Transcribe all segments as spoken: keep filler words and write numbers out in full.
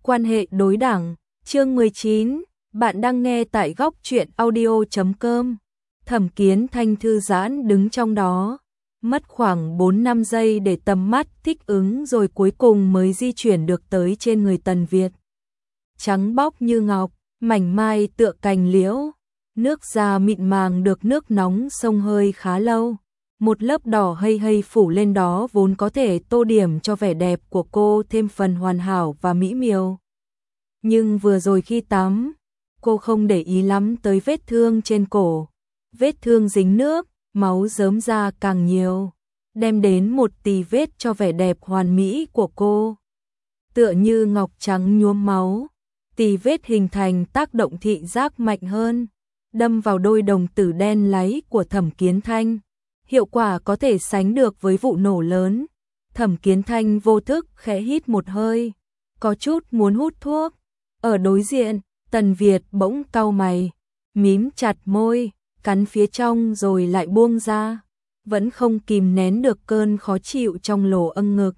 Quan hệ đối đẳng, chương mười chín, bạn đang nghe tại góc truyện audio chấm com. Thẩm Kiến Thanh thư giãn đứng trong đó, mất khoảng bốn năm giây để tầm mắt thích ứng rồi cuối cùng mới di chuyển được tới trên người Tần Việt. Trắng bóc như ngọc, mảnh mai tựa cành liễu, nước da mịn màng được nước nóng xông hơi khá lâu. Một lớp đỏ hây hây phủ lên đó vốn có thể tô điểm cho vẻ đẹp của cô thêm phần hoàn hảo và mỹ miều. Nhưng vừa rồi khi tắm, cô không để ý lắm tới vết thương trên cổ. Vết thương dính nước, máu rớm ra càng nhiều, đem đến một tì vết cho vẻ đẹp hoàn mỹ của cô. Tựa như ngọc trắng nhuốm máu, tì vết hình thành tác động thị giác mạnh hơn, đâm vào đôi đồng tử đen láy của Thẩm Kiến Thanh. Hiệu quả có thể sánh được với vụ nổ lớn. Thẩm Kiến Thanh vô thức khẽ hít một hơi, có chút muốn hút thuốc. Ở đối diện, Tần Việt bỗng cau mày, mím chặt môi, cắn phía trong rồi lại buông ra, vẫn không kìm nén được cơn khó chịu trong lỗ âng ngực.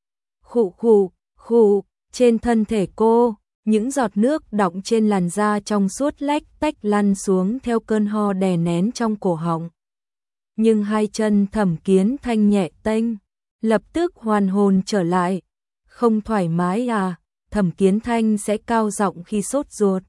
Khụ khụ, khụ, trên thân thể cô, những giọt nước đọng trên làn da trong suốt lách tách lăn xuống theo cơn ho đè nén trong cổ họng. Nhưng hai chân Thẩm Kiến Thanh nhẹ tênh, lập tức hoàn hồn trở lại. Không thoải mái à? Thẩm Kiến Thanh sẽ cao giọng khi sốt ruột,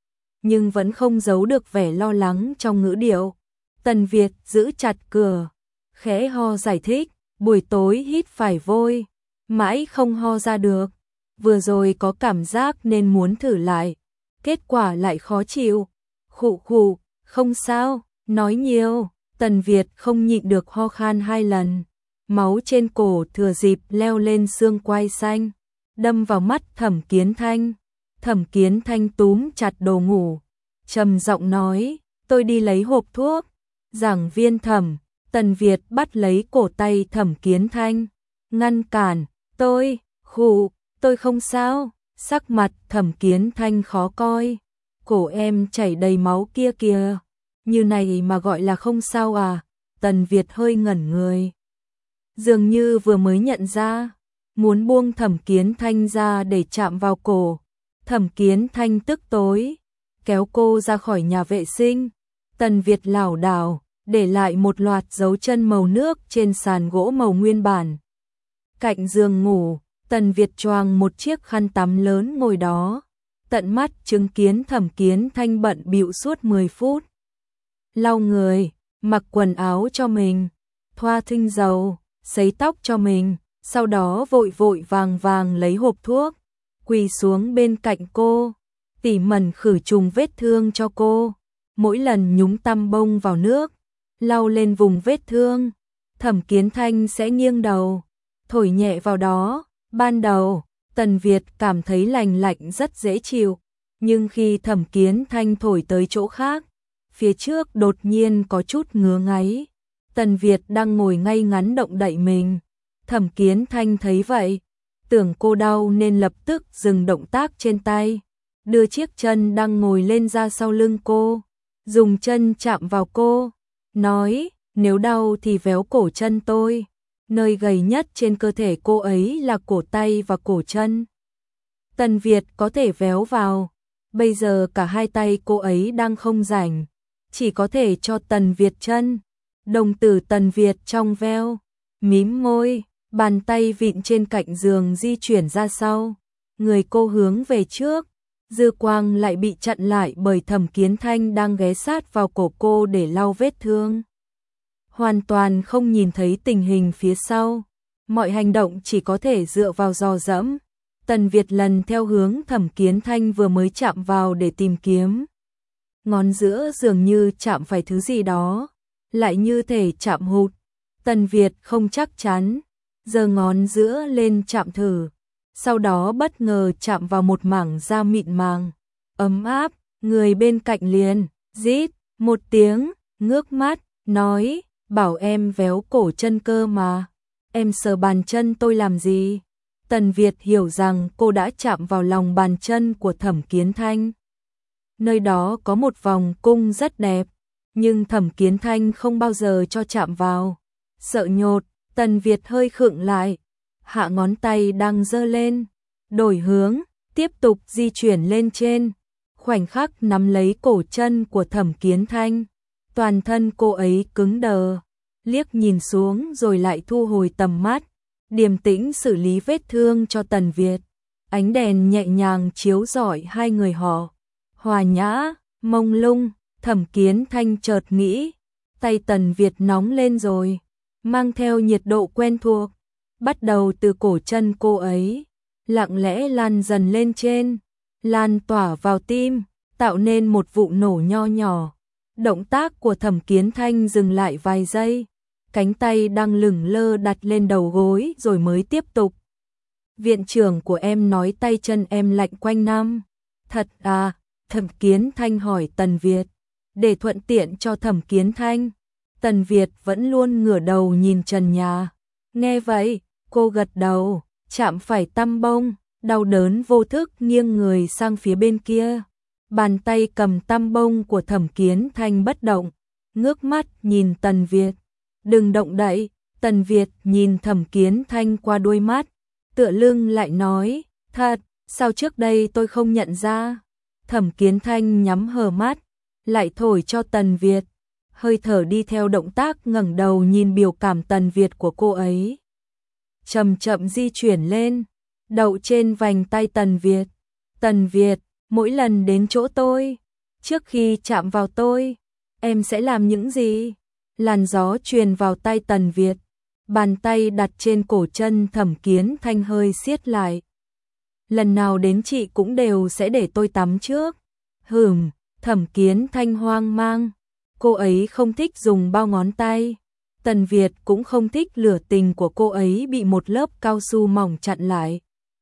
nhưng vẫn không giấu được vẻ lo lắng trong ngữ điệu. Tần Việt giữ chặt cửa, khẽ ho giải thích, buổi tối hít phải vôi, mãi không ho ra được. Vừa rồi có cảm giác nên muốn thử lại, kết quả lại khó chịu. Khụ khụ, không sao, nói nhiều. Tần Việt không nhịn được ho khan hai lần, máu trên cổ thừa dịp leo lên xương quai xanh, đâm vào mắt Thẩm Kiến Thanh. Thẩm Kiến Thanh túm chặt đồ ngủ, trầm giọng nói, tôi đi lấy hộp thuốc. Giảng viên Thẩm. Tần Việt bắt lấy cổ tay Thẩm Kiến Thanh, ngăn cản, tôi, khụ, tôi không sao. Sắc mặt Thẩm Kiến Thanh khó coi, cổ em chảy đầy máu kia kìa. Như này mà gọi là không sao à? Tần Việt hơi ngẩn người, dường như vừa mới nhận ra, muốn buông Thẩm Kiến Thanh ra để chạm vào cổ. Thẩm Kiến Thanh tức tối, kéo cô ra khỏi nhà vệ sinh. Tần Việt lảo đảo, để lại một loạt dấu chân màu nước trên sàn gỗ màu nguyên bản. Cạnh giường ngủ, Tần Việt choàng một chiếc khăn tắm lớn ngồi đó, tận mắt chứng kiến Thẩm Kiến Thanh bận bịu suốt mười phút. Lau người, mặc quần áo cho mình, thoa tinh dầu, sấy tóc cho mình, sau đó vội vội vàng vàng lấy hộp thuốc, quỳ xuống bên cạnh cô, tỉ mẩn khử trùng vết thương cho cô. Mỗi lần nhúng tăm bông vào nước, lau lên vùng vết thương, Thẩm Kiến Thanh sẽ nghiêng đầu, thổi nhẹ vào đó. Ban đầu, Tần Việt cảm thấy lành lạnh rất dễ chịu, nhưng khi Thẩm Kiến Thanh thổi tới chỗ khác, phía trước đột nhiên có chút ngứa ngáy. Tần Việt đang ngồi ngay ngắn động đậy mình. Thẩm Kiến Thanh thấy vậy, tưởng cô đau nên lập tức dừng động tác trên tay, đưa chiếc chân đang ngồi lên ra sau lưng cô, dùng chân chạm vào cô, nói, nếu đau thì véo cổ chân tôi. Nơi gầy nhất trên cơ thể cô ấy là cổ tay và cổ chân. Tần Việt có thể véo vào, bây giờ cả hai tay cô ấy đang không rảnh, chỉ có thể cho Tần Việt chân. Đồng tử Tần Việt trong veo, mím môi, bàn tay vịn trên cạnh giường di chuyển ra sau, người cô hướng về trước, dư quang lại bị chặn lại bởi Thẩm Kiến Thanh đang ghé sát vào cổ cô để lau vết thương. Hoàn toàn không nhìn thấy tình hình phía sau, mọi hành động chỉ có thể dựa vào dò dẫm. Tần Việt lần theo hướng Thẩm Kiến Thanh vừa mới chạm vào để tìm kiếm. Ngón giữa dường như chạm phải thứ gì đó, lại như thể chạm hụt. Tần Việt không chắc chắn, giơ ngón giữa lên chạm thử, sau đó bất ngờ chạm vào một mảng da mịn màng, ấm áp. Người bên cạnh liền rít một tiếng, ngước mắt, nói, bảo em véo cổ chân cơ mà, em sờ bàn chân tôi làm gì? Tần Việt hiểu rằng cô đã chạm vào lòng bàn chân của Thẩm Kiến Thanh. Nơi đó có một vòng cung rất đẹp, nhưng Thẩm Kiến Thanh không bao giờ cho chạm vào. Sợ nhột, Tần Việt hơi khựng lại, hạ ngón tay đang giơ lên, đổi hướng, tiếp tục di chuyển lên trên, khoảnh khắc nắm lấy cổ chân của Thẩm Kiến Thanh. Toàn thân cô ấy cứng đờ, liếc nhìn xuống rồi lại thu hồi tầm mắt, điềm tĩnh xử lý vết thương cho Tần Việt. Ánh đèn nhẹ nhàng chiếu rọi hai người họ, hòa nhã, mông lung. Thẩm Kiến Thanh chợt nghĩ, tay Tần Việt nóng lên rồi, mang theo nhiệt độ quen thuộc, bắt đầu từ cổ chân cô ấy, lặng lẽ lan dần lên trên, lan tỏa vào tim, tạo nên một vụ nổ nho nhỏ. Động tác của Thẩm Kiến Thanh dừng lại vài giây, cánh tay đang lửng lơ đặt lên đầu gối rồi mới tiếp tục. Viện trưởng của em nói tay chân em lạnh quanh năm. Thật à? Thẩm Kiến Thanh hỏi Tần Việt. Để thuận tiện cho Thẩm Kiến Thanh, Tần Việt vẫn luôn ngửa đầu nhìn trần nhà. Nghe vậy, cô gật đầu, chạm phải tăm bông, đau đớn vô thức nghiêng người sang phía bên kia. Bàn tay cầm tăm bông của Thẩm Kiến Thanh bất động, ngước mắt nhìn Tần Việt. Đừng động đậy. Tần Việt nhìn Thẩm Kiến Thanh qua đôi mắt, tựa lưng lại nói, thật, sao trước đây tôi không nhận ra. Thẩm Kiến Thanh nhắm hờ mắt, lại thổi cho Tần Việt, hơi thở đi theo động tác ngẩng đầu nhìn biểu cảm Tần Việt của cô ấy. Chậm chậm di chuyển lên, đậu trên vành tay Tần Việt. Tần Việt, mỗi lần đến chỗ tôi, trước khi chạm vào tôi, em sẽ làm những gì? Làn gió truyền vào tay Tần Việt, bàn tay đặt trên cổ chân Thẩm Kiến Thanh hơi siết lại. Lần nào đến chị cũng đều sẽ để tôi tắm trước. Hừm, Thẩm Kiến Thanh hoang mang, cô ấy không thích dùng bao ngón tay. Tần Việt cũng không thích lửa tình của cô ấy bị một lớp cao su mỏng chặn lại.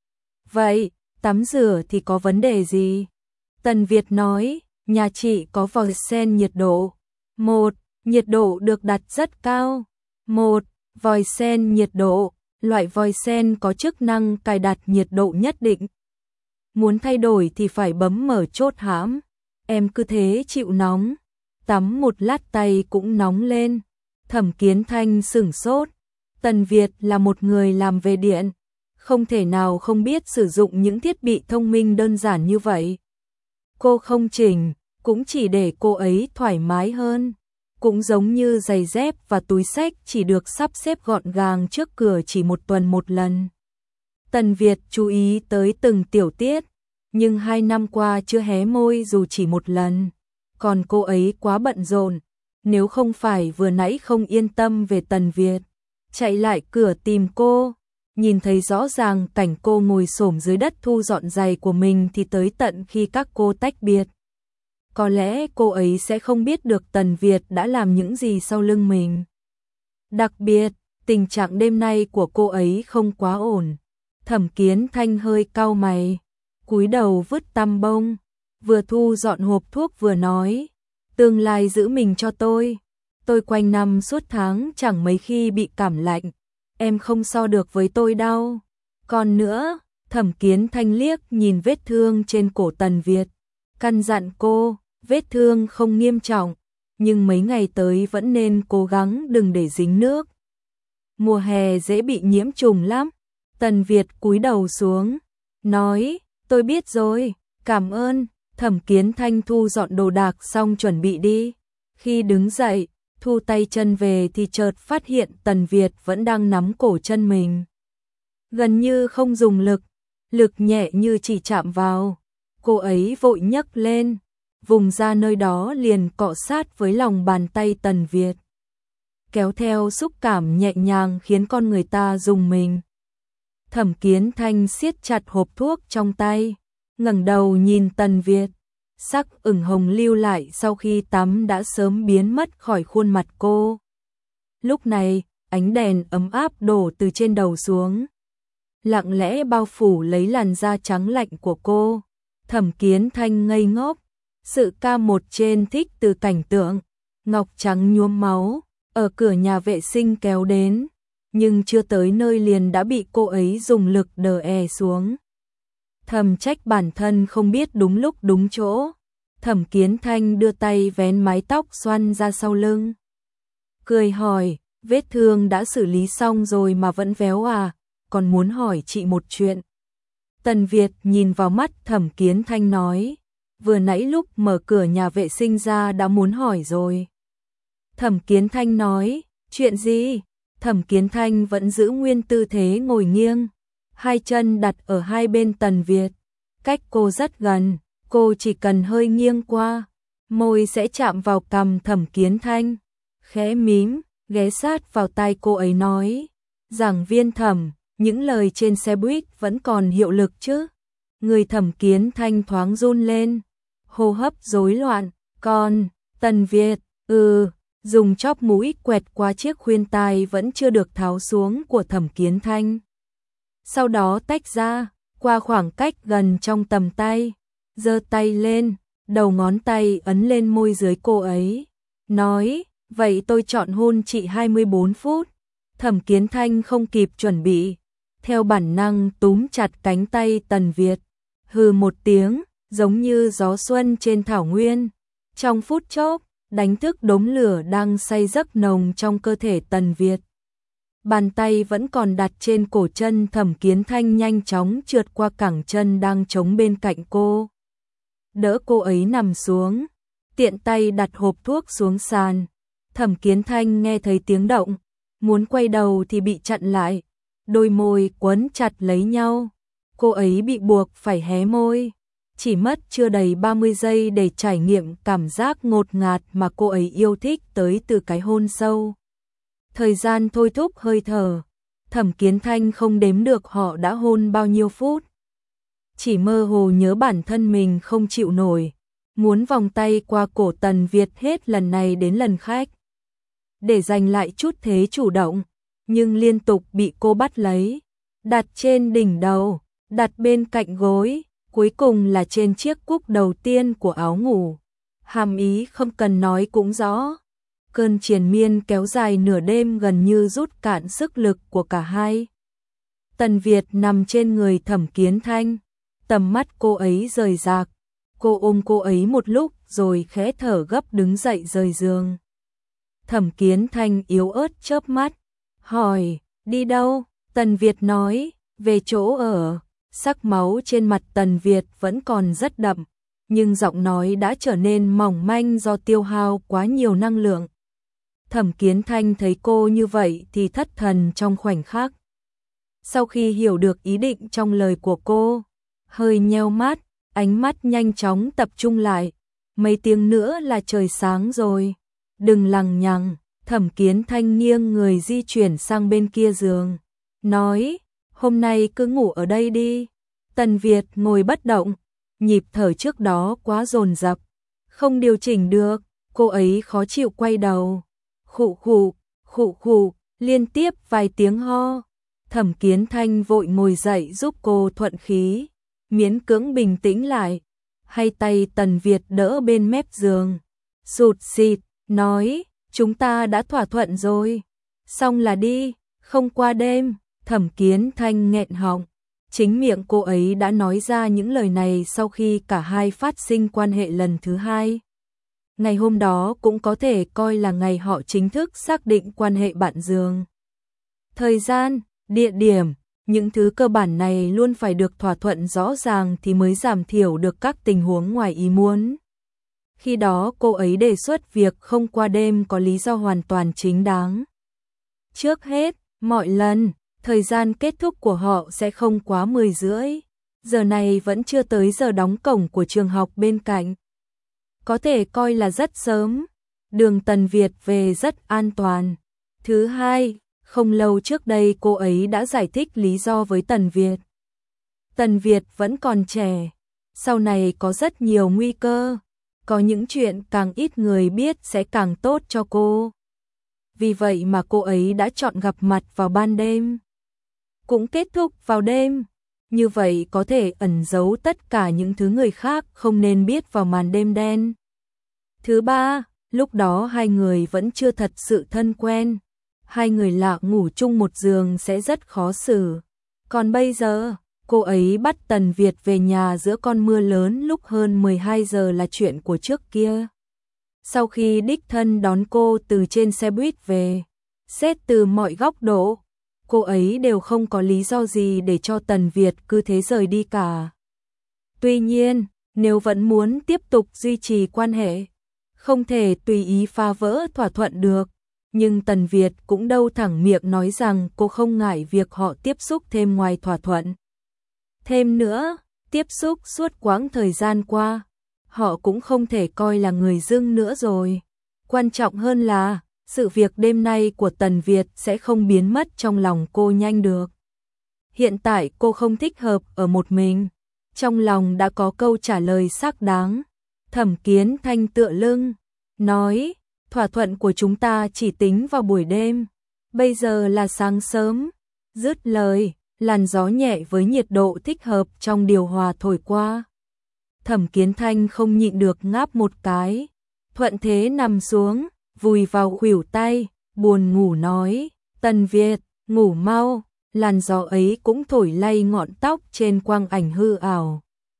Vậy, tắm rửa thì có vấn đề gì? Tần Việt nói, nhà chị có vòi sen nhiệt độ. Một, nhiệt độ được đặt rất cao. Một, vòi sen nhiệt độ, loại vòi sen có chức năng cài đặt nhiệt độ nhất định. Muốn thay đổi thì phải bấm mở chốt hãm. Em cứ thế chịu nóng, tắm một lát tay cũng nóng lên. Thẩm Kiến Thanh sửng sốt. Tần Việt là một người làm về điện, không thể nào không biết sử dụng những thiết bị thông minh đơn giản như vậy. Cô không chỉnh, cũng chỉ để cô ấy thoải mái hơn. Cũng giống như giày dép và túi xách chỉ được sắp xếp gọn gàng trước cửa chỉ một tuần một lần. Tần Việt chú ý tới từng tiểu tiết, nhưng hai năm qua chưa hé môi dù chỉ một lần. Còn cô ấy quá bận rộn, nếu không phải vừa nãy không yên tâm về Tần Việt, chạy lại cửa tìm cô, nhìn thấy rõ ràng cảnh cô ngồi xổm dưới đất thu dọn giày của mình thì tới tận khi các cô tách biệt. Có lẽ cô ấy sẽ không biết được Tần Việt đã làm những gì sau lưng mình. Đặc biệt, tình trạng đêm nay của cô ấy không quá ổn. Thẩm Kiến Thanh hơi cau mày, cúi đầu vứt tăm bông, vừa thu dọn hộp thuốc vừa nói, tương lai giữ mình cho tôi. Tôi quanh năm suốt tháng chẳng mấy khi bị cảm lạnh, em không so được với tôi đâu. Còn nữa, Thẩm Kiến Thanh liếc nhìn vết thương trên cổ Tần Việt, căn dặn cô, vết thương không nghiêm trọng, nhưng mấy ngày tới vẫn nên cố gắng đừng để dính nước. Mùa hè dễ bị nhiễm trùng lắm. Tần Việt cúi đầu xuống, nói, tôi biết rồi, cảm ơn. Thẩm Kiến Thanh thu dọn đồ đạc xong chuẩn bị đi. Khi đứng dậy, thu tay chân về thì chợt phát hiện Tần Việt vẫn đang nắm cổ chân mình. Gần như không dùng lực, lực nhẹ như chỉ chạm vào. Cô ấy vội nhấc lên, vùng ra nơi đó liền cọ sát với lòng bàn tay Tần Việt. Kéo theo xúc cảm nhẹ nhàng khiến con người ta rùng mình. Thẩm Kiến Thanh siết chặt hộp thuốc trong tay, ngẩng đầu nhìn Tần Việt. Sắc ửng hồng lưu lại sau khi tắm đã sớm biến mất khỏi khuôn mặt cô. Lúc này, ánh đèn ấm áp đổ từ trên đầu xuống, lặng lẽ bao phủ lấy làn da trắng lạnh của cô. Thẩm Kiến Thanh ngây ngốc, sự ca một trên thích từ cảnh tượng ngọc trắng nhuốm máu ở cửa nhà vệ sinh kéo đến, nhưng chưa tới nơi liền đã bị cô ấy dùng lực đè è xuống. Thầm trách bản thân không biết đúng lúc đúng chỗ. Thẩm Kiến Thanh đưa tay vén mái tóc xoăn ra sau lưng, cười hỏi, vết thương đã xử lý xong rồi mà vẫn véo à, còn muốn hỏi chị một chuyện. Tần Việt nhìn vào mắt Thẩm Kiến Thanh nói, vừa nãy lúc mở cửa nhà vệ sinh ra đã muốn hỏi rồi. Thẩm Kiến Thanh nói, chuyện gì? Thẩm Kiến Thanh vẫn giữ nguyên tư thế ngồi nghiêng, hai chân đặt ở hai bên Tần Việt, cách cô rất gần, cô chỉ cần hơi nghiêng qua, môi sẽ chạm vào cằm Thẩm Kiến Thanh, khẽ mím, ghé sát vào tai cô ấy nói, giảng viên Thẩm, những lời trên xe buýt vẫn còn hiệu lực chứ? Người Thẩm Kiến Thanh thoáng run lên, hô hấp rối loạn, còn, Tần Việt, ừ, dùng chóp mũi quẹt qua chiếc khuyên tai vẫn chưa được tháo xuống của Thẩm Kiến Thanh. Sau đó tách ra, qua khoảng cách gần trong tầm tay, giơ tay lên, đầu ngón tay ấn lên môi dưới cô ấy, nói, vậy tôi chọn hôn chị hai mươi bốn phút. Thẩm Kiến Thanh không kịp chuẩn bị, theo bản năng túm chặt cánh tay Tần Việt, hừ một tiếng, giống như gió xuân trên thảo nguyên. Trong phút chốc, đánh thức đống lửa đang say giấc nồng trong cơ thể Tần Việt. Bàn tay vẫn còn đặt trên cổ chân Thẩm Kiến Thanh nhanh chóng trượt qua cẳng chân đang chống bên cạnh cô. Đỡ cô ấy nằm xuống, tiện tay đặt hộp thuốc xuống sàn. Thẩm Kiến Thanh nghe thấy tiếng động, muốn quay đầu thì bị chặn lại, đôi môi quấn chặt lấy nhau. Cô ấy bị buộc phải hé môi. Chỉ mất chưa đầy ba mươi giây để trải nghiệm cảm giác ngột ngạt mà cô ấy yêu thích tới từ cái hôn sâu. Thời gian thôi thúc hơi thở, Thẩm Kiến Thanh không đếm được họ đã hôn bao nhiêu phút. Chỉ mơ hồ nhớ bản thân mình không chịu nổi, muốn vòng tay qua cổ Tần Việt hết lần này đến lần khác, để giành lại chút thế chủ động, nhưng liên tục bị cô bắt lấy, đặt trên đỉnh đầu, đặt bên cạnh gối, cuối cùng là trên chiếc cúc đầu tiên của áo ngủ. Hàm ý không cần nói cũng rõ. Cơn triền miên kéo dài nửa đêm gần như rút cạn sức lực của cả hai. Tần Việt nằm trên người Thẩm Kiến Thanh, tầm mắt cô ấy rời rạc. Cô ôm cô ấy một lúc rồi khẽ thở gấp đứng dậy rời giường. Thẩm Kiến Thanh yếu ớt chớp mắt, hỏi, đi đâu? Tần Việt nói, về chỗ ở. Sắc máu trên mặt Tần Việt vẫn còn rất đậm, nhưng giọng nói đã trở nên mỏng manh do tiêu hao quá nhiều năng lượng. Thẩm Kiến Thanh thấy cô như vậy thì thất thần trong khoảnh khắc. Sau khi hiểu được ý định trong lời của cô, hơi nheo mắt, ánh mắt nhanh chóng tập trung lại. Mấy tiếng nữa là trời sáng rồi. Đừng lằng nhằng. Thẩm Kiến Thanh nghiêng người di chuyển sang bên kia giường, nói, hôm nay cứ ngủ ở đây đi. Tần Việt ngồi bất động, nhịp thở trước đó quá dồn dập, không điều chỉnh được, cô ấy khó chịu quay đầu. Khụ khụ, khụ khụ, liên tiếp vài tiếng ho. Thẩm Kiến Thanh vội ngồi dậy giúp cô thuận khí, miễn cưỡng bình tĩnh lại. Hai tay Tần Việt đỡ bên mép giường, sụt sịt, nói, chúng ta đã thỏa thuận rồi, xong là đi, không qua đêm. Thẩm Kiến Thanh nghẹn họng, chính miệng cô ấy đã nói ra những lời này sau khi cả hai phát sinh quan hệ lần thứ hai. Ngày hôm đó cũng có thể coi là ngày họ chính thức xác định quan hệ bạn giường. Thời gian, địa điểm, những thứ cơ bản này luôn phải được thỏa thuận rõ ràng thì mới giảm thiểu được các tình huống ngoài ý muốn. Khi đó cô ấy đề xuất việc không qua đêm có lý do hoàn toàn chính đáng. Trước hết, mọi lần, thời gian kết thúc của họ sẽ không quá mười rưỡi. Giờ này vẫn chưa tới giờ đóng cổng của trường học bên cạnh. Có thể coi là rất sớm. Đường Tần Việt về rất an toàn. Thứ hai, không lâu trước đây cô ấy đã giải thích lý do với Tần Việt. Tần Việt vẫn còn trẻ, sau này có rất nhiều nguy cơ. Có những chuyện càng ít người biết sẽ càng tốt cho cô. Vì vậy mà cô ấy đã chọn gặp mặt vào ban đêm, cũng kết thúc vào đêm. Như vậy có thể ẩn giấu tất cả những thứ người khác không nên biết vào màn đêm đen. Thứ ba, lúc đó hai người vẫn chưa thật sự thân quen. Hai người lạ ngủ chung một giường sẽ rất khó xử. Còn bây giờ, cô ấy bắt Tần Việt về nhà giữa con mưa lớn lúc hơn mười hai giờ là chuyện của trước kia. Sau khi đích thân đón cô từ trên xe buýt về, xét từ mọi góc độ, cô ấy đều không có lý do gì để cho Tần Việt cứ thế rời đi cả. Tuy nhiên, nếu vẫn muốn tiếp tục duy trì quan hệ, không thể tùy ý phá vỡ thỏa thuận được. Nhưng Tần Việt cũng đâu thẳng miệng nói rằng cô không ngại việc họ tiếp xúc thêm ngoài thỏa thuận. Thêm nữa, tiếp xúc suốt quãng thời gian qua, họ cũng không thể coi là người dưng nữa rồi. Quan trọng hơn là, sự việc đêm nay của Tần Việt sẽ không biến mất trong lòng cô nhanh được. Hiện tại cô không thích hợp ở một mình. Trong lòng đã có câu trả lời xác đáng. Thẩm Kiến Thanh tựa lưng, nói, thỏa thuận của chúng ta chỉ tính vào buổi đêm. Bây giờ là sáng sớm. Dứt lời, làn gió nhẹ với nhiệt độ thích hợp trong điều hòa thổi qua. Thẩm Kiến Thanh không nhịn được ngáp một cái. Thuận thế nằm xuống, vùi vào khuỷu tay, buồn ngủ nói, Tần Việt, ngủ mau. Làn gió ấy cũng thổi lay ngọn tóc trên quang ảnh hư ảo.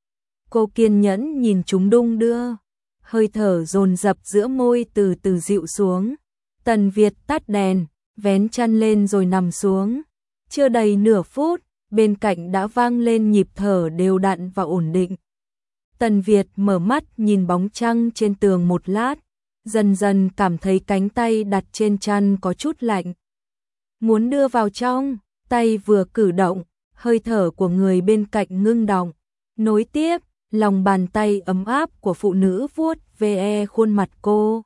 Cô kiên nhẫn nhìn chúng đung đưa, hơi thở dồn dập giữa môi từ từ dịu xuống. Tần Việt tắt đèn, vén chăn lên rồi nằm xuống. Chưa đầy nửa phút, bên cạnh đã vang lên nhịp thở đều đặn và ổn định. Tần Việt mở mắt nhìn bóng trăng trên tường một lát, dần dần cảm thấy cánh tay đặt trên chăn có chút lạnh. Muốn đưa vào trong, tay vừa cử động, hơi thở của người bên cạnh ngưng đọng. Nối tiếp, lòng bàn tay ấm áp của phụ nữ vuốt ve khuôn mặt cô.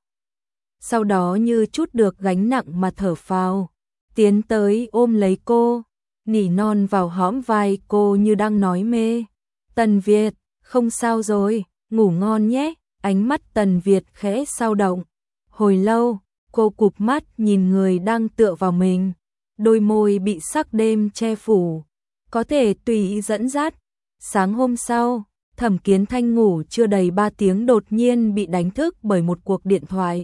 Sau đó như chút được gánh nặng mà thở phào, tiến tới ôm lấy cô, nỉ non vào hõm vai cô như đang nói mê. Tần Việt, không sao rồi, ngủ ngon nhé. Ánh mắt Tần Việt khẽ dao động. Hồi lâu, cô cụp mắt nhìn người đang tựa vào mình. Đôi môi bị sắc đêm che phủ, có thể tùy ý dẫn dắt. Sáng hôm sau, Thẩm Kiến Thanh ngủ chưa đầy ba tiếng đột nhiên bị đánh thức bởi một cuộc điện thoại.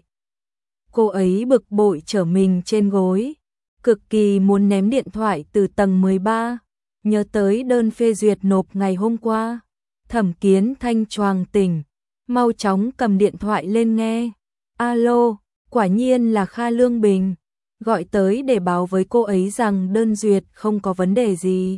Cô ấy bực bội trở mình trên gối, cực kỳ muốn ném điện thoại từ tầng mười ba, nhớ tới đơn phê duyệt nộp ngày hôm qua. Thẩm Kiến Thanh choàng tỉnh, mau chóng cầm điện thoại lên nghe. Alo, quả nhiên là Kha Lương Bình. Gọi tới để báo với cô ấy rằng đơn duyệt không có vấn đề gì.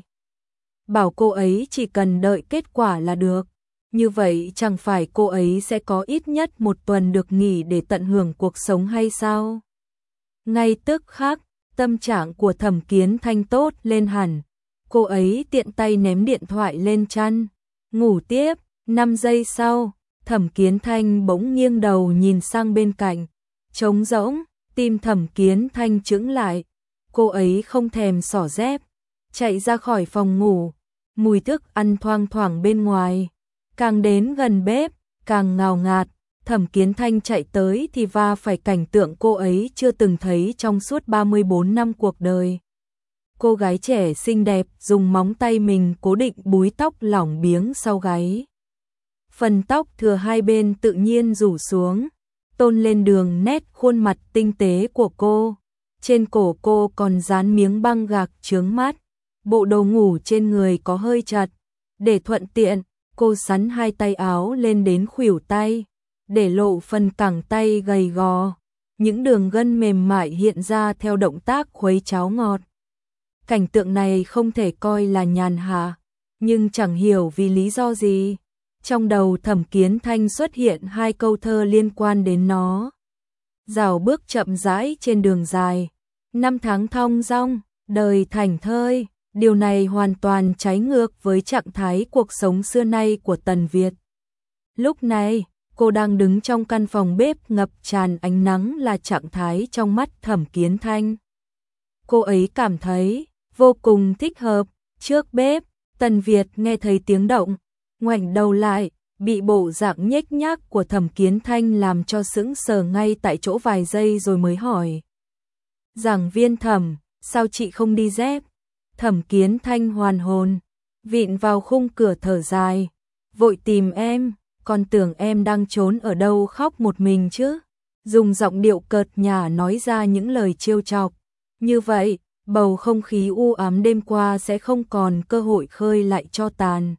Bảo cô ấy chỉ cần đợi kết quả là được. Như vậy chẳng phải cô ấy sẽ có ít nhất một tuần được nghỉ để tận hưởng cuộc sống hay sao? Ngay tức khắc, tâm trạng của Thẩm Kiến Thanh tốt lên hẳn. Cô ấy tiện tay ném điện thoại lên chăn, ngủ tiếp. Năm giây sau, Thẩm Kiến Thanh bỗng nghiêng đầu nhìn sang bên cạnh, trống rỗng. Tim Thẩm Kiến Thanh chững lại, cô ấy không thèm xỏ dép, chạy ra khỏi phòng ngủ, mùi thức ăn thoang thoảng bên ngoài, càng đến gần bếp, càng ngào ngạt. Thẩm Kiến Thanh chạy tới thì va phải cảnh tượng cô ấy chưa từng thấy trong suốt ba mươi bốn năm cuộc đời. Cô gái trẻ xinh đẹp dùng móng tay mình cố định búi tóc lỏng biếng sau gáy. Phần tóc thừa hai bên tự nhiên rủ xuống, tôn lên đường nét khuôn mặt tinh tế của cô. Trên cổ cô còn dán miếng băng gạc chướng mắt. Bộ đồ ngủ trên người có hơi chặt. Để thuận tiện, cô xắn hai tay áo lên đến khuỷu tay, để lộ phần cẳng tay gầy gò. Những đường gân mềm mại hiện ra theo động tác khuấy cháo ngọt. Cảnh tượng này không thể coi là nhàn hạ, nhưng chẳng hiểu vì lý do gì. Trong đầu Thẩm Kiến Thanh xuất hiện hai câu thơ liên quan đến nó. Dạo bước chậm rãi trên đường dài, năm tháng thong dong, đời thảnh thơi. Điều này hoàn toàn trái ngược với trạng thái cuộc sống xưa nay của Tần Việt. Lúc này, cô đang đứng trong căn phòng bếp ngập tràn ánh nắng là trạng thái trong mắt Thẩm Kiến Thanh. Cô ấy cảm thấy vô cùng thích hợp. Trước bếp, Tần Việt nghe thấy tiếng động, ngoảnh đầu lại, bị bộ dạng nhếch nhác của Thẩm Kiến Thanh làm cho sững sờ ngay tại chỗ vài giây rồi mới hỏi. Giảng viên Thẩm, sao chị không đi dép? Thẩm Kiến Thanh hoàn hồn, vịn vào khung cửa thở dài, vội tìm em, còn tưởng em đang trốn ở đâu khóc một mình chứ. Dùng giọng điệu cợt nhả nói ra những lời trêu chọc. Như vậy, bầu không khí u ám đêm qua sẽ không còn cơ hội khơi lại cho tàn.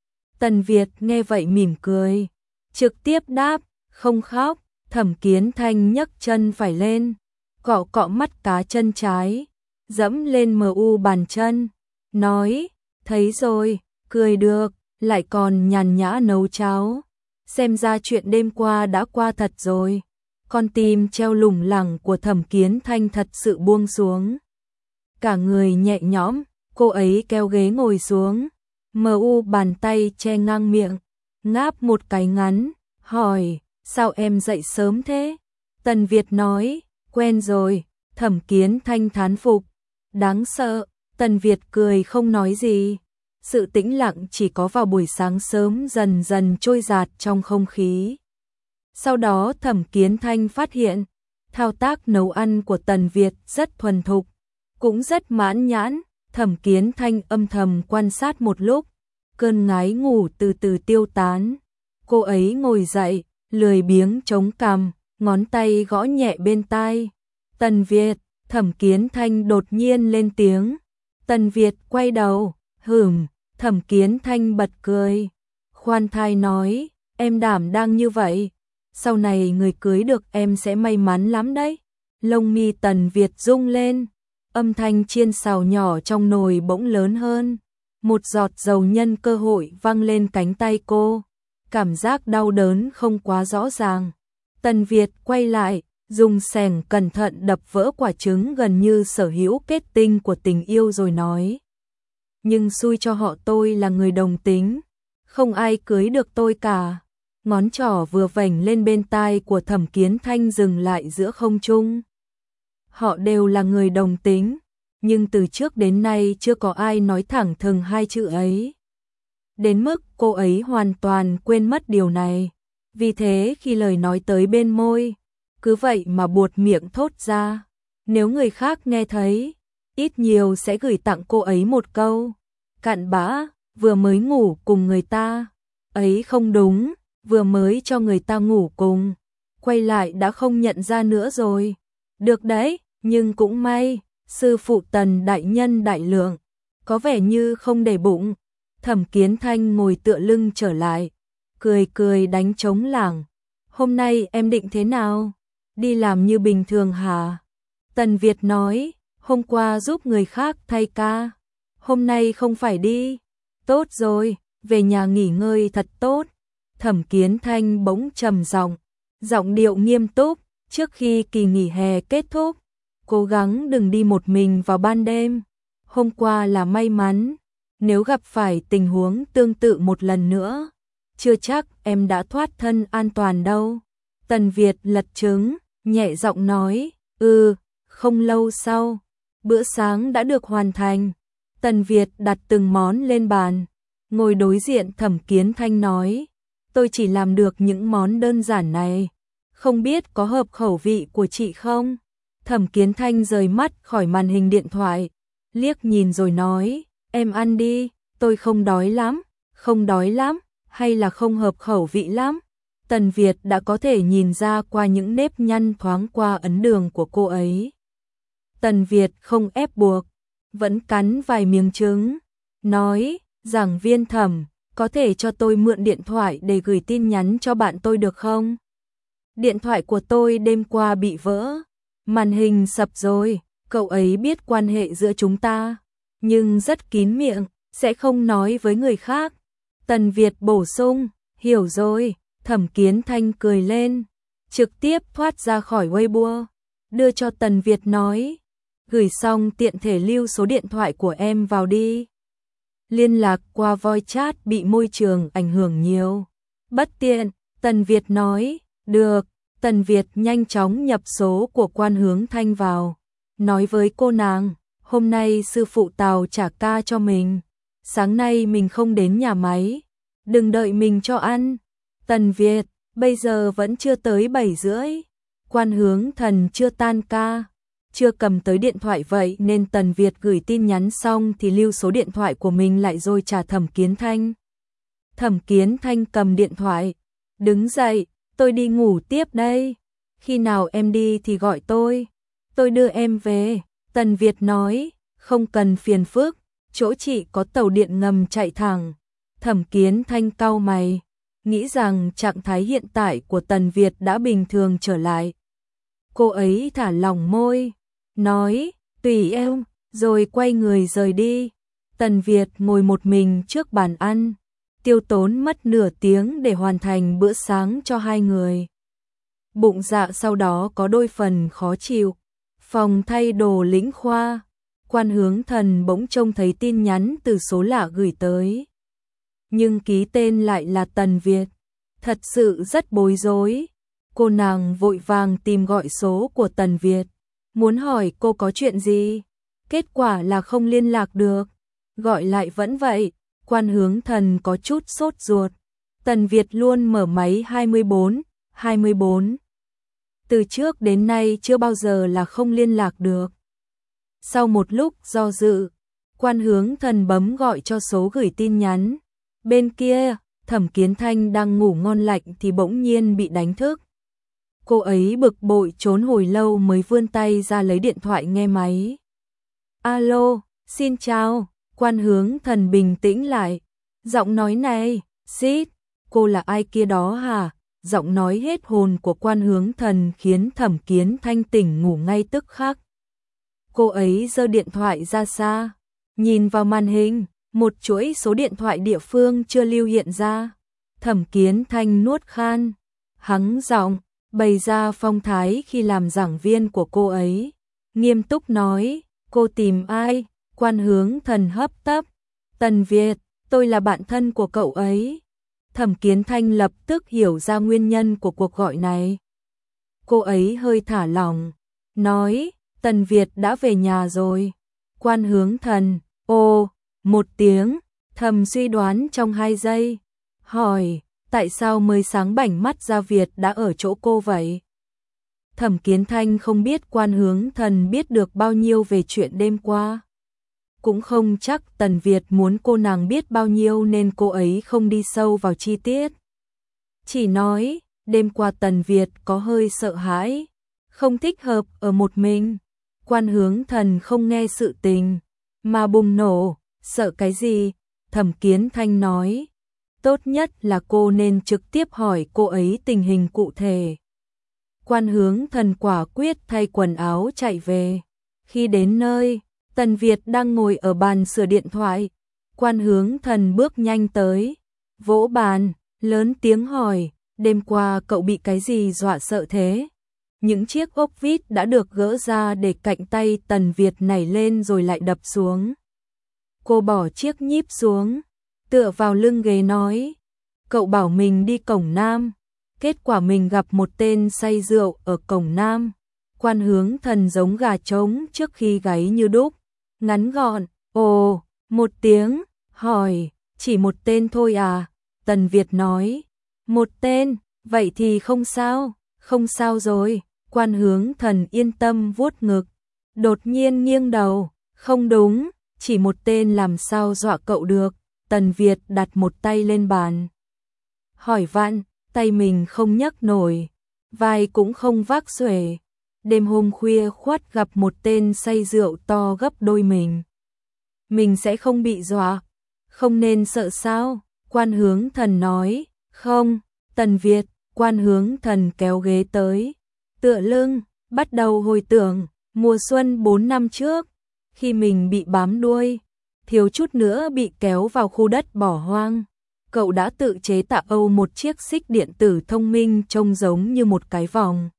Tần Việt nghe vậy mỉm cười, trực tiếp đáp, không khóc. Thẩm Kiến Thanh nhấc chân phải lên, cọ cọ mắt cá chân trái, dẫm lên mờ u bàn chân, nói, thấy rồi, cười được, lại còn nhàn nhã nấu cháo. Xem ra chuyện đêm qua đã qua thật rồi. Con tim treo lủng lẳng của Thẩm Kiến Thanh thật sự buông xuống. Cả người nhẹ nhõm, cô ấy kéo ghế ngồi xuống, mờ u bàn tay che ngang miệng, ngáp một cái ngắn, hỏi, sao em dậy sớm thế? Tần Việt nói, quen rồi. Thẩm Kiến Thanh thán phục, đáng sợ. Tần Việt cười không nói gì. Sự tĩnh lặng chỉ có vào buổi sáng sớm dần dần trôi dạt trong không khí. Sau đó Thẩm Kiến Thanh phát hiện, thao tác nấu ăn của Tần Việt rất thuần thục, cũng rất mãn nhãn. Thẩm Kiến Thanh âm thầm quan sát một lúc, cơn ngái ngủ từ từ tiêu tán. Cô ấy ngồi dậy, lười biếng chống cằm, ngón tay gõ nhẹ bên tai. Tần Việt. Thẩm Kiến Thanh đột nhiên lên tiếng. Tần Việt quay đầu, hửm. Thẩm Kiến Thanh bật cười, khoan thai nói, em đảm đang như vậy, sau này người cưới được em sẽ may mắn lắm đấy. Lông mi Tần Việt rung lên, âm thanh chiên xào nhỏ trong nồi bỗng lớn hơn. Một giọt dầu nhân cơ hội văng lên cánh tay cô, cảm giác đau đớn không quá rõ ràng. Tần Việt quay lại, dùng xẻng cẩn thận đập vỡ quả trứng gần như sở hữu kết tinh của tình yêu rồi nói. Nhưng xui cho họ tôi là người đồng tính, không ai cưới được tôi cả. Ngón trỏ vừa vểnh lên bên tai của Thẩm Kiến Thanh dừng lại giữa không trung. Họ đều là người đồng tính, nhưng từ trước đến nay chưa có ai nói thẳng thừng hai chữ ấy. Đến mức cô ấy hoàn toàn quên mất điều này. Vì thế khi lời nói tới bên môi, cứ vậy mà buột miệng thốt ra. Nếu người khác nghe thấy, ít nhiều sẽ gửi tặng cô ấy một câu. Cặn bã, vừa mới ngủ cùng người ta. Ấy không đúng, vừa mới cho người ta ngủ cùng. Quay lại đã không nhận ra nữa rồi. Được đấy, nhưng cũng may, sư phụ Tần đại nhân đại lượng, có vẻ như không để bụng. Thẩm Kiến Thanh ngồi tựa lưng trở lại, cười cười đánh trống lảng. Hôm nay em định thế nào? Đi làm như bình thường hả? Tần Việt nói, hôm qua giúp người khác thay ca, hôm nay không phải đi. Tốt rồi, về nhà nghỉ ngơi thật tốt. Thẩm Kiến Thanh bỗng trầm giọng, giọng điệu nghiêm túc, trước khi kỳ nghỉ hè kết thúc, cố gắng đừng đi một mình vào ban đêm. Hôm qua là may mắn, nếu gặp phải tình huống tương tự một lần nữa, chưa chắc em đã thoát thân an toàn đâu. Tần Việt lật trứng, nhẹ giọng nói, ừ. Không lâu sau, bữa sáng đã được hoàn thành. Tần Việt đặt từng món lên bàn, ngồi đối diện Thẩm Kiến Thanh nói, tôi chỉ làm được những món đơn giản này, không biết có hợp khẩu vị của chị không? Thẩm Kiến Thanh rời mắt khỏi màn hình điện thoại, liếc nhìn rồi nói, em ăn đi, tôi không đói lắm. Không đói lắm, hay là không hợp khẩu vị lắm? Tần Việt đã có thể nhìn ra qua những nếp nhăn thoáng qua ấn đường của cô ấy. Tần Việt không ép buộc, vẫn cắn vài miếng trứng, nói, giảng viên Thẩm, có thể cho tôi mượn điện thoại để gửi tin nhắn cho bạn tôi được không? Điện thoại của tôi đêm qua bị vỡ, màn hình sập rồi, cậu ấy biết quan hệ giữa chúng ta, nhưng rất kín miệng, sẽ không nói với người khác. Tần Việt bổ sung, hiểu rồi. Thẩm Kiến Thanh cười lên, trực tiếp thoát ra khỏi Weibo, đưa cho Tần Việt nói, gửi xong tiện thể lưu số điện thoại của em vào đi. Liên lạc qua voice chat bị môi trường ảnh hưởng nhiều. Bất tiện, Tần Việt nói, được. Tần Việt nhanh chóng nhập số của Quan Hướng Thanh vào, nói với cô nàng, hôm nay sư phụ Tào trả ca cho mình, sáng nay mình không đến nhà máy, đừng đợi mình cho ăn. Tần Việt, bây giờ vẫn chưa tới bảy rưỡi, Quan Hướng Thần chưa tan ca, chưa cầm tới điện thoại vậy nên Tần Việt gửi tin nhắn xong thì lưu số điện thoại của mình lại rồi trả Thẩm Kiến Thanh. Thẩm Kiến Thanh cầm điện thoại, đứng dậy, tôi đi ngủ tiếp đây, khi nào em đi thì gọi tôi, tôi đưa em về. Tần Việt nói, không cần phiền phức, chỗ chị có tàu điện ngầm chạy thẳng. Thẩm Kiến Thanh cau mày, nghĩ rằng trạng thái hiện tại của Tần Việt đã bình thường trở lại. Cô ấy thả lỏng môi, nói, tùy em, rồi quay người rời đi. Tần Việt ngồi một mình trước bàn ăn, tiêu tốn mất nửa tiếng để hoàn thành bữa sáng cho hai người. Bụng dạ sau đó có đôi phần khó chịu. Phòng thay đồ lĩnh khoa, Quan Hướng Thần bỗng trông thấy tin nhắn từ số lạ gửi tới. Nhưng ký tên lại là Tần Việt. Thật sự rất bối rối. Cô nàng vội vàng tìm gọi số của Tần Việt, muốn hỏi cô có chuyện gì. Kết quả là không liên lạc được. Gọi lại vẫn vậy. Quan Hướng Thần có chút sốt ruột. Tần Việt luôn mở máy hai mươi bốn, hai mươi bốn. Từ trước đến nay chưa bao giờ là không liên lạc được. Sau một lúc do dự, Quan Hướng Thần bấm gọi cho số gửi tin nhắn. Bên kia, Thẩm Kiến Thanh đang ngủ ngon lành thì bỗng nhiên bị đánh thức. Cô ấy bực bội trốn hồi lâu mới vươn tay ra lấy điện thoại nghe máy. Alo, xin chào. Quan Hướng Thần bình tĩnh lại. Giọng nói này, xít, cô là ai kia đó hả? Giọng nói hết hồn của Quan Hướng Thần khiến Thẩm Kiến Thanh tỉnh ngủ ngay tức khắc. Cô ấy giơ điện thoại ra xa, nhìn vào màn hình, một chuỗi số điện thoại địa phương chưa lưu hiện ra. Thẩm Kiến Thanh nuốt khan, hắng giọng, bày ra phong thái khi làm giảng viên của cô ấy. Nghiêm túc nói, cô tìm ai? Quan Hướng Thần hấp tấp, Tần Việt, tôi là bạn thân của cậu ấy. Thẩm Kiến Thanh lập tức hiểu ra nguyên nhân của cuộc gọi này. Cô ấy hơi thả lỏng, nói, Tần Việt đã về nhà rồi. Quan Hướng Thần, ồ, một tiếng, thầm suy đoán trong hai giây. Hỏi, tại sao mới sáng bảnh mắt ra Việt đã ở chỗ cô vậy? Thẩm Kiến Thanh không biết Quan Hướng Thần biết được bao nhiêu về chuyện đêm qua. Cũng không chắc Tần Việt muốn cô nàng biết bao nhiêu nên cô ấy không đi sâu vào chi tiết. Chỉ nói, đêm qua Tần Việt có hơi sợ hãi, không thích hợp ở một mình. Quan Hướng Thần không nghe sự tình, mà bùng nổ, sợ cái gì? Thẩm Kiến Thanh nói, tốt nhất là cô nên trực tiếp hỏi cô ấy tình hình cụ thể. Quan Hướng Thần quả quyết thay quần áo chạy về. Khi đến nơi, Tần Việt đang ngồi ở bàn sửa điện thoại. Quan Hướng Thần bước nhanh tới, vỗ bàn, lớn tiếng hỏi, đêm qua cậu bị cái gì dọa sợ thế? Những chiếc ốc vít đã được gỡ ra để cạnh tay Tần Việt nảy lên rồi lại đập xuống. Cô bỏ chiếc nhíp xuống, tựa vào lưng ghế nói, cậu bảo mình đi cổng Nam, kết quả mình gặp một tên say rượu ở cổng Nam. Quan Hướng Thần giống gà trống trước khi gáy như đúc, ngắn gọn, ồ, một tiếng, hỏi, chỉ một tên thôi à? Tần Việt nói, một tên, vậy thì không sao, không sao rồi. Quan Hướng Thần yên tâm vuốt ngực, đột nhiên nghiêng đầu, không đúng, chỉ một tên làm sao dọa cậu được. Tần Việt đặt một tay lên bàn, hỏi vặn, tay mình không nhấc nổi, vai cũng không vác xuể. Đêm hôm khuya khoắt gặp một tên say rượu to gấp đôi mình. Mình sẽ không bị dọa, không nên sợ sao? Quan Hướng Thần nói, không. Tần Việt, Quan Hướng Thần kéo ghế tới, tựa lưng, bắt đầu hồi tưởng, mùa xuân bốn năm trước, khi mình bị bám đuôi, thiếu chút nữa bị kéo vào khu đất bỏ hoang. Cậu đã tự chế tạo một chiếc xích điện tử thông minh trông giống như một cái vòng.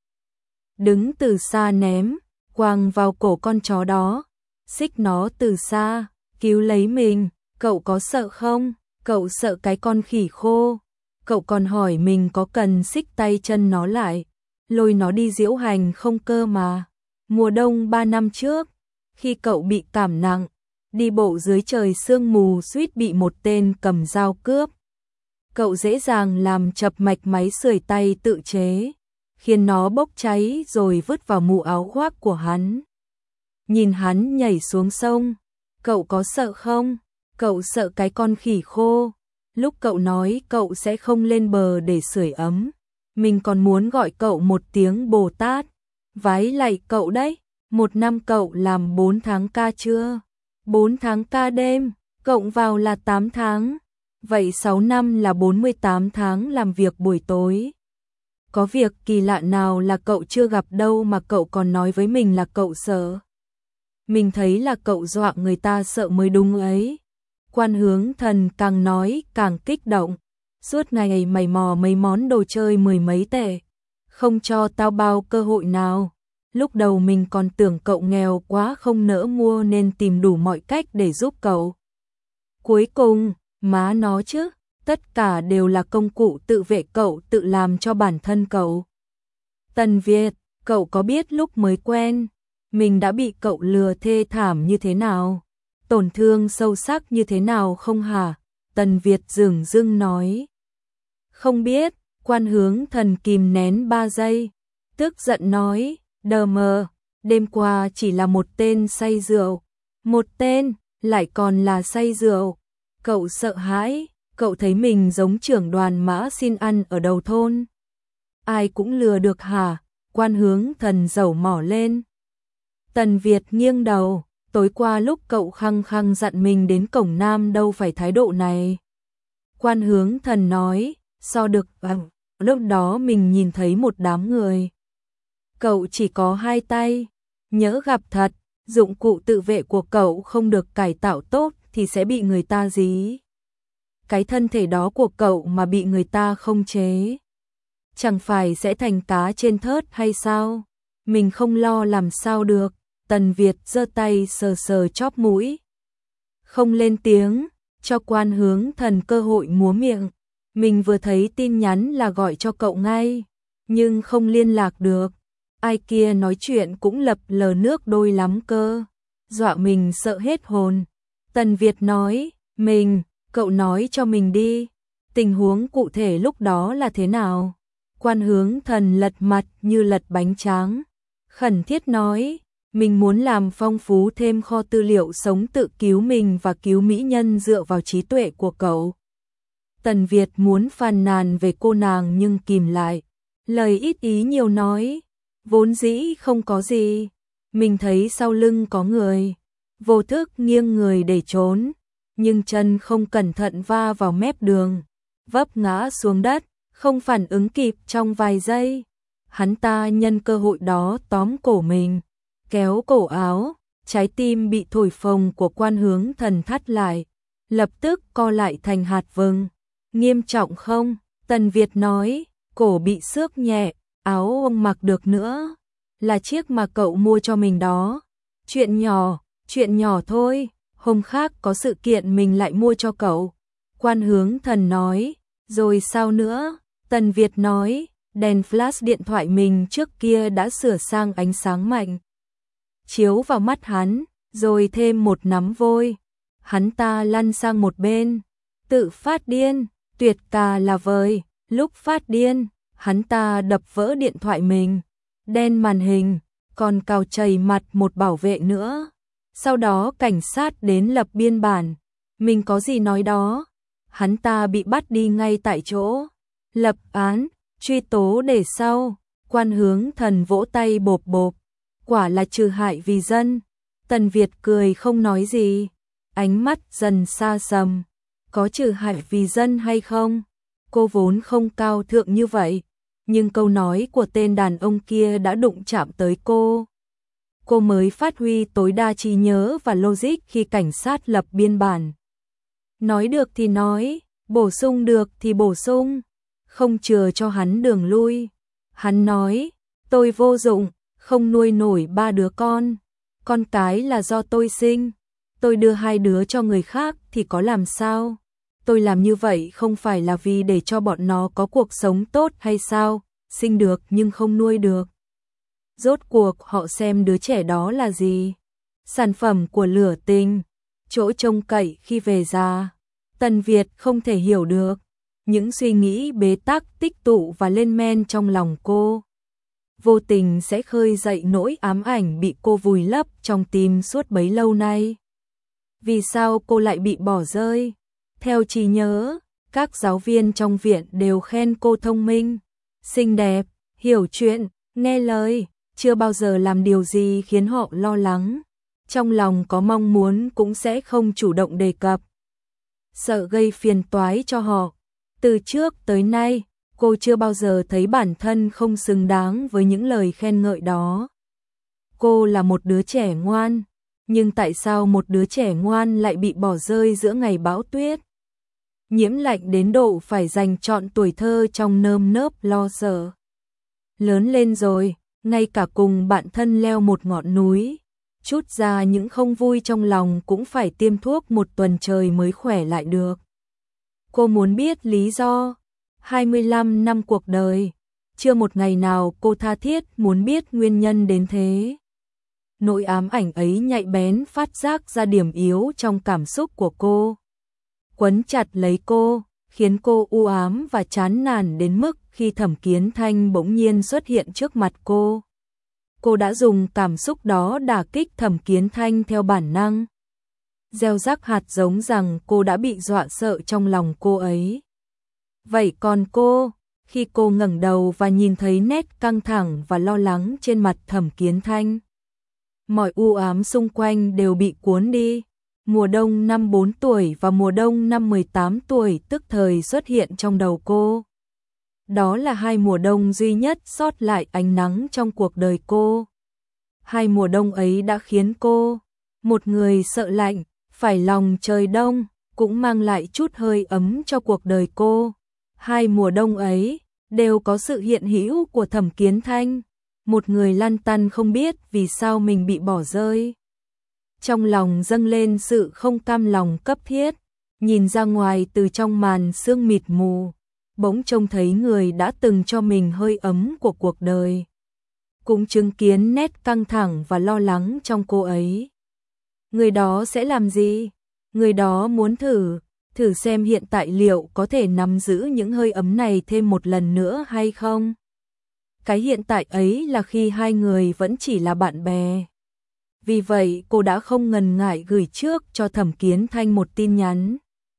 Đứng từ xa ném, quàng vào cổ con chó đó, xích nó từ xa, cứu lấy mình. Cậu có sợ không? Cậu sợ cái con khỉ khô. Cậu còn hỏi mình có cần xích tay chân nó lại, lôi nó đi diễu hành không cơ mà. Mùa đông ba năm trước, khi cậu bị cảm nặng, đi bộ dưới trời sương mù suýt bị một tên cầm dao cướp. Cậu dễ dàng làm chập mạch máy sưởi tay tự chế, khiến nó bốc cháy rồi vứt vào mũ áo khoác của hắn. Nhìn hắn nhảy xuống sông, cậu có sợ không? Cậu sợ cái con khỉ khô. Lúc cậu nói cậu sẽ không lên bờ để sưởi ấm, mình còn muốn gọi cậu một tiếng Bồ Tát, vái lạy cậu đấy. Một năm cậu làm bốn tháng ca chưa? bốn tháng ca đêm, cộng vào là tám tháng. Vậy sáu năm là bốn mươi tám tháng làm việc buổi tối. Có việc kỳ lạ nào là cậu chưa gặp đâu mà cậu còn nói với mình là cậu sợ? mình thấy là cậu dọa người ta sợ mới đúng ấy. Quan Hướng Thần càng nói càng kích động, suốt ngày mày mò mấy món đồ chơi mười mấy tệ, không cho tao bao cơ hội nào. Lúc đầu mình còn tưởng cậu nghèo quá không nỡ mua nên tìm đủ mọi cách để giúp cậu. Cuối cùng, má nó chứ, tất cả đều là công cụ tự vệ cậu tự làm cho bản thân cậu. Tần Việt, cậu có biết lúc mới quen, mình đã bị cậu lừa thê thảm như thế nào, tổn thương sâu sắc như thế nào không hả? Tần Việt dửng dưng nói. Không biết, Quan Hướng Thần kìm nén ba giây, tức giận nói, đờ mờ, đêm qua chỉ là một tên say rượu, một tên, lại còn là say rượu. Cậu sợ hãi, cậu thấy mình giống trưởng đoàn mã xin ăn ở đầu thôn. Ai cũng lừa được hả? Quan Hướng Thần dẩu mỏ lên. Tần Việt nghiêng đầu, tối qua lúc cậu khăng khăng dặn mình đến cổng Nam đâu phải thái độ này. Quan Hướng Thần nói, so được, à, lúc đó mình nhìn thấy một đám người. Cậu chỉ có hai tay, nhỡ gặp thật, dụng cụ tự vệ của cậu không được cải tạo tốt thì sẽ bị người ta dí. Cái thân thể đó của cậu mà bị người ta không chế, chẳng phải sẽ thành cá trên thớt hay sao? Mình không lo làm sao được. Tần Việt giơ tay sờ sờ chóp mũi, không lên tiếng, cho Quan Hướng Thần cơ hội múa miệng. Mình vừa thấy tin nhắn là gọi cho cậu ngay, nhưng không liên lạc được. Ai kia nói chuyện cũng lập lờ nước đôi lắm cơ, dọa mình sợ hết hồn. Tần Việt nói, mình, cậu nói cho mình đi, tình huống cụ thể lúc đó là thế nào? Quan Hướng Thần lật mặt như lật bánh tráng, khẩn thiết nói, mình muốn làm phong phú thêm kho tư liệu sống tự cứu mình và cứu mỹ nhân dựa vào trí tuệ của cậu. Tần Việt muốn phàn nàn về cô nàng nhưng kìm lại, lời ít ý nhiều nói, vốn dĩ không có gì, mình thấy sau lưng có người, vô thức nghiêng người để trốn, nhưng chân không cẩn thận va vào mép đường, vấp ngã xuống đất, không phản ứng kịp trong vài giây. Hắn ta nhân cơ hội đó tóm cổ mình, kéo cổ áo, trái tim bị thổi phồng của Quan Hướng Thần thắt lại, lập tức co lại thành hạt vừng. Nghiêm trọng không? Tần Việt nói, cổ bị xước nhẹ, áo không mặc được nữa, là chiếc mà cậu mua cho mình đó. Chuyện nhỏ, chuyện nhỏ thôi, hôm khác có sự kiện mình lại mua cho cậu. Quan Hướng Thần nói, rồi sao nữa? Tần Việt nói, đèn flash điện thoại mình trước kia đã sửa sang ánh sáng mạnh, chiếu vào mắt hắn, rồi thêm một nắm vôi. Hắn ta lăn sang một bên, tự phát điên, tuyệt cả là vời. Lúc phát điên, hắn ta đập vỡ điện thoại mình, đen màn hình, còn cào chảy mặt một bảo vệ nữa. Sau đó cảnh sát đến lập biên bản, mình có gì nói đó. Hắn ta bị bắt đi ngay tại chỗ, lập án, truy tố để sau. Quan Hướng Thần vỗ tay bộp bộp, quả là trừ hại vì dân. Tần Việt cười không nói gì, ánh mắt dần xa sầm. Có trừ hại vì dân hay không? Cô vốn không cao thượng như vậy, nhưng câu nói của tên đàn ông kia đã đụng chạm tới cô. Cô mới phát huy tối đa trí nhớ và logic khi cảnh sát lập biên bản. Nói được thì nói, bổ sung được thì bổ sung, không chừa cho hắn đường lui. Hắn nói, tôi vô dụng, không nuôi nổi ba đứa con, con cái là do tôi sinh, tôi đưa hai đứa cho người khác thì có làm sao? Tôi làm như vậy không phải là vì để cho bọn nó có cuộc sống tốt hay sao? Sinh được nhưng không nuôi được. Rốt cuộc họ xem đứa trẻ đó là gì? Sản phẩm của lửa tình, chỗ trông cậy khi về già. Tần Việt không thể hiểu được những suy nghĩ bế tắc tích tụ và lên men trong lòng cô. Vô tình sẽ khơi dậy nỗi ám ảnh bị cô vùi lấp trong tim suốt bấy lâu nay. Vì sao cô lại bị bỏ rơi? Theo trí nhớ, các giáo viên trong viện đều khen cô thông minh, xinh đẹp, hiểu chuyện, nghe lời, chưa bao giờ làm điều gì khiến họ lo lắng. Trong lòng có mong muốn cũng sẽ không chủ động đề cập, sợ gây phiền toái cho họ. Từ trước tới nay, cô chưa bao giờ thấy bản thân không xứng đáng với những lời khen ngợi đó. Cô là một đứa trẻ ngoan, Nhưng tại sao một đứa trẻ ngoan lại bị bỏ rơi giữa ngày bão tuyết? Nhiễm lạnh đến độ phải dành trọn tuổi thơ trong nơm nớp lo sợ. Lớn lên rồi, ngay cả cùng bạn thân leo một ngọn núi, chút ra những không vui trong lòng cũng phải tiêm thuốc một tuần trời mới khỏe lại được. Cô muốn biết lý do. hai mươi lăm năm cuộc đời, chưa một ngày nào cô tha thiết muốn biết nguyên nhân đến thế. Nỗi ám ảnh ấy nhạy bén phát giác ra điểm yếu trong cảm xúc của cô. Quấn chặt lấy cô, khiến cô u ám và chán nản đến mức khi Thẩm Kiến Thanh bỗng nhiên xuất hiện trước mặt cô. Cô đã dùng cảm xúc đó đả kích Thẩm Kiến Thanh theo bản năng. Gieo rắc hạt giống rằng cô đã bị dọa sợ trong lòng cô ấy. Vậy còn cô, khi cô ngẩng đầu và nhìn thấy nét căng thẳng và lo lắng trên mặt Thẩm Kiến Thanh, mọi u ám xung quanh đều bị cuốn đi. Mùa đông năm bốn tuổi và mùa đông năm mười tám tuổi tức thời xuất hiện trong đầu cô. Đó là hai mùa đông duy nhất sót lại ánh nắng trong cuộc đời cô. Hai mùa đông ấy đã khiến cô, một người sợ lạnh, phải lòng trời đông, cũng mang lại chút hơi ấm cho cuộc đời cô. Hai mùa đông ấy đều có sự hiện hữu của Thẩm Kiến Thanh, một người lăn tăn không biết vì sao mình bị bỏ rơi. Trong lòng dâng lên sự không cam lòng cấp thiết, nhìn ra ngoài từ trong màn sương mịt mù, bỗng trông thấy người đã từng cho mình hơi ấm của cuộc đời. Cũng chứng kiến nét căng thẳng và lo lắng trong cô ấy. Người đó sẽ làm gì? Người đó muốn thử, thử xem hiện tại liệu có thể nắm giữ những hơi ấm này thêm một lần nữa hay không? Cái hiện tại ấy là khi hai người vẫn chỉ là bạn bè. Vì vậy cô đã không ngần ngại gửi trước cho Thẩm Kiến Thanh một tin nhắn.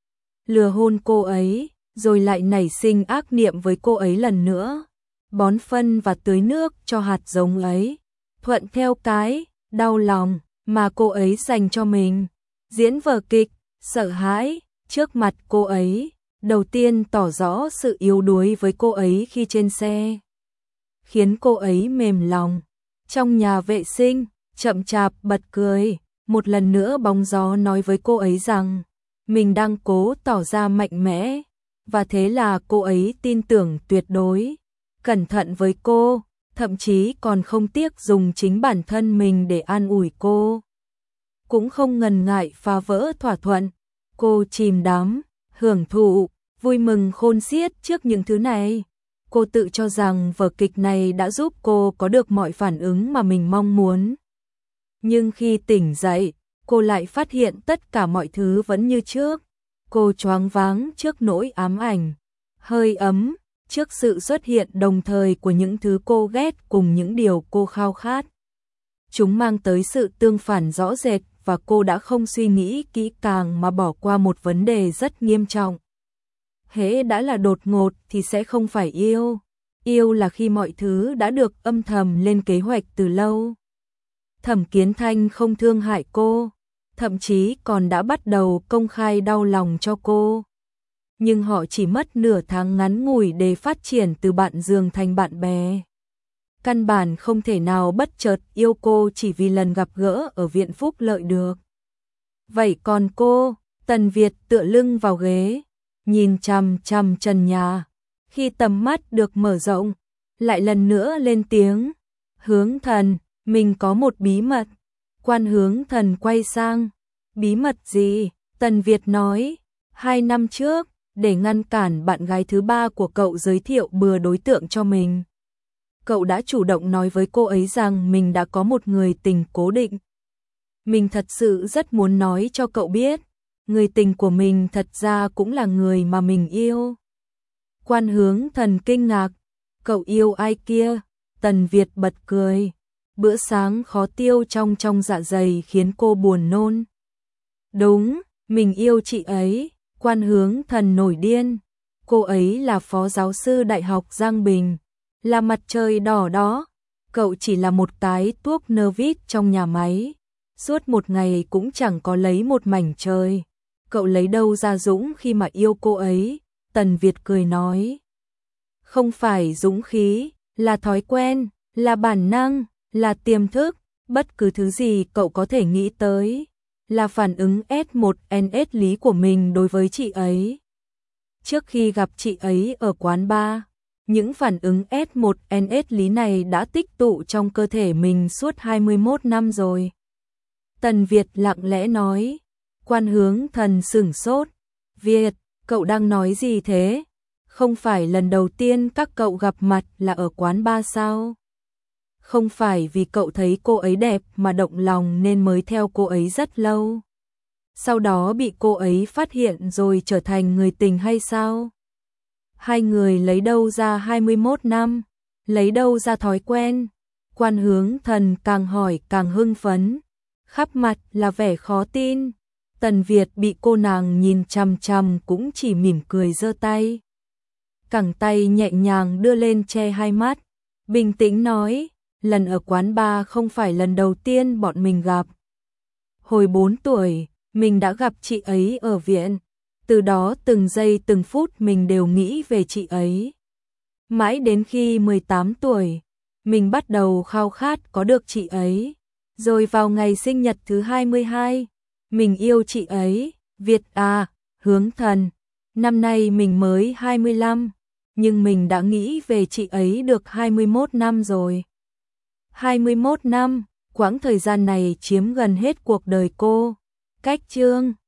Lừa hôn cô ấy, rồi lại nảy sinh ác niệm với cô ấy lần nữa. Bón phân và tưới nước cho hạt giống ấy, thuận theo cái đau lòng mà cô ấy dành cho mình. Diễn vở kịch, sợ hãi, trước mặt cô ấy, đầu tiên tỏ rõ sự yếu đuối với cô ấy khi trên xe, khiến cô ấy mềm lòng. Trong nhà vệ sinh, chậm chạp bật cười, một lần nữa bóng gió nói với cô ấy rằng mình đang cố tỏ ra mạnh mẽ, và thế là cô ấy tin tưởng tuyệt đối, cẩn thận với cô, thậm chí còn không tiếc dùng chính bản thân mình để an ủi cô. Cũng không ngần ngại phá vỡ thỏa thuận, cô chìm đắm, hưởng thụ, vui mừng khôn xiết trước những thứ này. Cô tự cho rằng vở kịch này đã giúp cô có được mọi phản ứng mà mình mong muốn. Nhưng khi tỉnh dậy, cô lại phát hiện tất cả mọi thứ vẫn như trước. Cô choáng váng trước nỗi ám ảnh, hơi ấm, trước sự xuất hiện đồng thời của những thứ cô ghét cùng những điều cô khao khát. Chúng mang tới sự tương phản rõ rệt và cô đã không suy nghĩ kỹ càng mà bỏ qua một vấn đề rất nghiêm trọng. Hễ đã là đột ngột thì sẽ không phải yêu. Yêu là khi mọi thứ đã được âm thầm lên kế hoạch từ lâu. Thẩm Kiến Thanh không thương hại cô, thậm chí còn đã bắt đầu công khai đau lòng cho cô. Nhưng họ chỉ mất nửa tháng ngắn ngủi để phát triển từ bạn giường thành bạn bè. Căn bản không thể nào bất chợt yêu cô chỉ vì lần gặp gỡ ở viện phúc lợi được. Vậy còn cô, Tần Việt tựa lưng vào ghế, nhìn chằm chằm trần nhà. Khi tầm mắt được mở rộng, lại lần nữa lên tiếng, Hướng Thần, mình có một bí mật. Quan Hướng Thần quay sang, bí mật gì? Tần Việt nói, hai năm trước, để ngăn cản bạn gái thứ ba của cậu giới thiệu bừa đối tượng cho mình, cậu đã chủ động nói với cô ấy rằng mình đã có một người tình cố định. Mình thật sự rất muốn nói cho cậu biết, người tình của mình thật ra cũng là người mà mình yêu. Quan Hướng Thần kinh ngạc, cậu yêu ai kia? Tần Việt bật cười, bữa sáng khó tiêu trong trong dạ dày khiến cô buồn nôn. Đúng, mình yêu chị ấy. Quan Hướng Thần nổi điên, cô ấy là phó giáo sư đại học Giang Bình, là mặt trời đỏ đó. Cậu chỉ là một cái tuốc nơ vít trong nhà máy, suốt một ngày cũng chẳng có lấy một mảnh trời. Cậu lấy đâu ra dũng khi mà yêu cô ấy? Tần Việt cười nói, không phải dũng khí, là thói quen, là bản năng, là tiềm thức. Bất cứ thứ gì cậu có thể nghĩ tới là phản ứng S một N S lý của mình đối với chị ấy. Trước khi gặp chị ấy ở quán bar, những phản ứng S một N S lý này đã tích tụ trong cơ thể mình suốt hai mươi mốt năm rồi. Tần Việt lặng lẽ nói. Quan Hướng Thần sửng sốt. Việt, cậu đang nói gì thế? Không phải lần đầu tiên các cậu gặp mặt là ở quán bar sao? Không phải vì cậu thấy cô ấy đẹp mà động lòng nên mới theo cô ấy rất lâu. Sau đó bị cô ấy phát hiện rồi trở thành người tình hay sao? Hai người lấy đâu ra hai mươi mốt năm? Lấy đâu ra thói quen? Quan Hướng Thần càng hỏi càng hưng phấn, khắp mặt là vẻ khó tin. Tần Việt bị cô nàng nhìn chằm chằm cũng chỉ mỉm cười giơ tay. Cẳng tay nhẹ nhàng đưa lên che hai mắt, bình tĩnh nói, lần ở quán bar không phải lần đầu tiên bọn mình gặp. Hồi bốn tuổi, mình đã gặp chị ấy ở viện, từ đó từng giây từng phút mình đều nghĩ về chị ấy. Mãi đến khi mười tám tuổi, mình bắt đầu khao khát có được chị ấy, rồi vào ngày sinh nhật thứ hai mươi hai, mình yêu chị ấy. Việt à, Hướng Thần, năm nay mình mới hai mươi lăm, nhưng mình đã nghĩ về chị ấy được hai mươi mốt năm rồi. hai mươi mốt năm, quãng thời gian này chiếm gần hết cuộc đời cô. Cách chương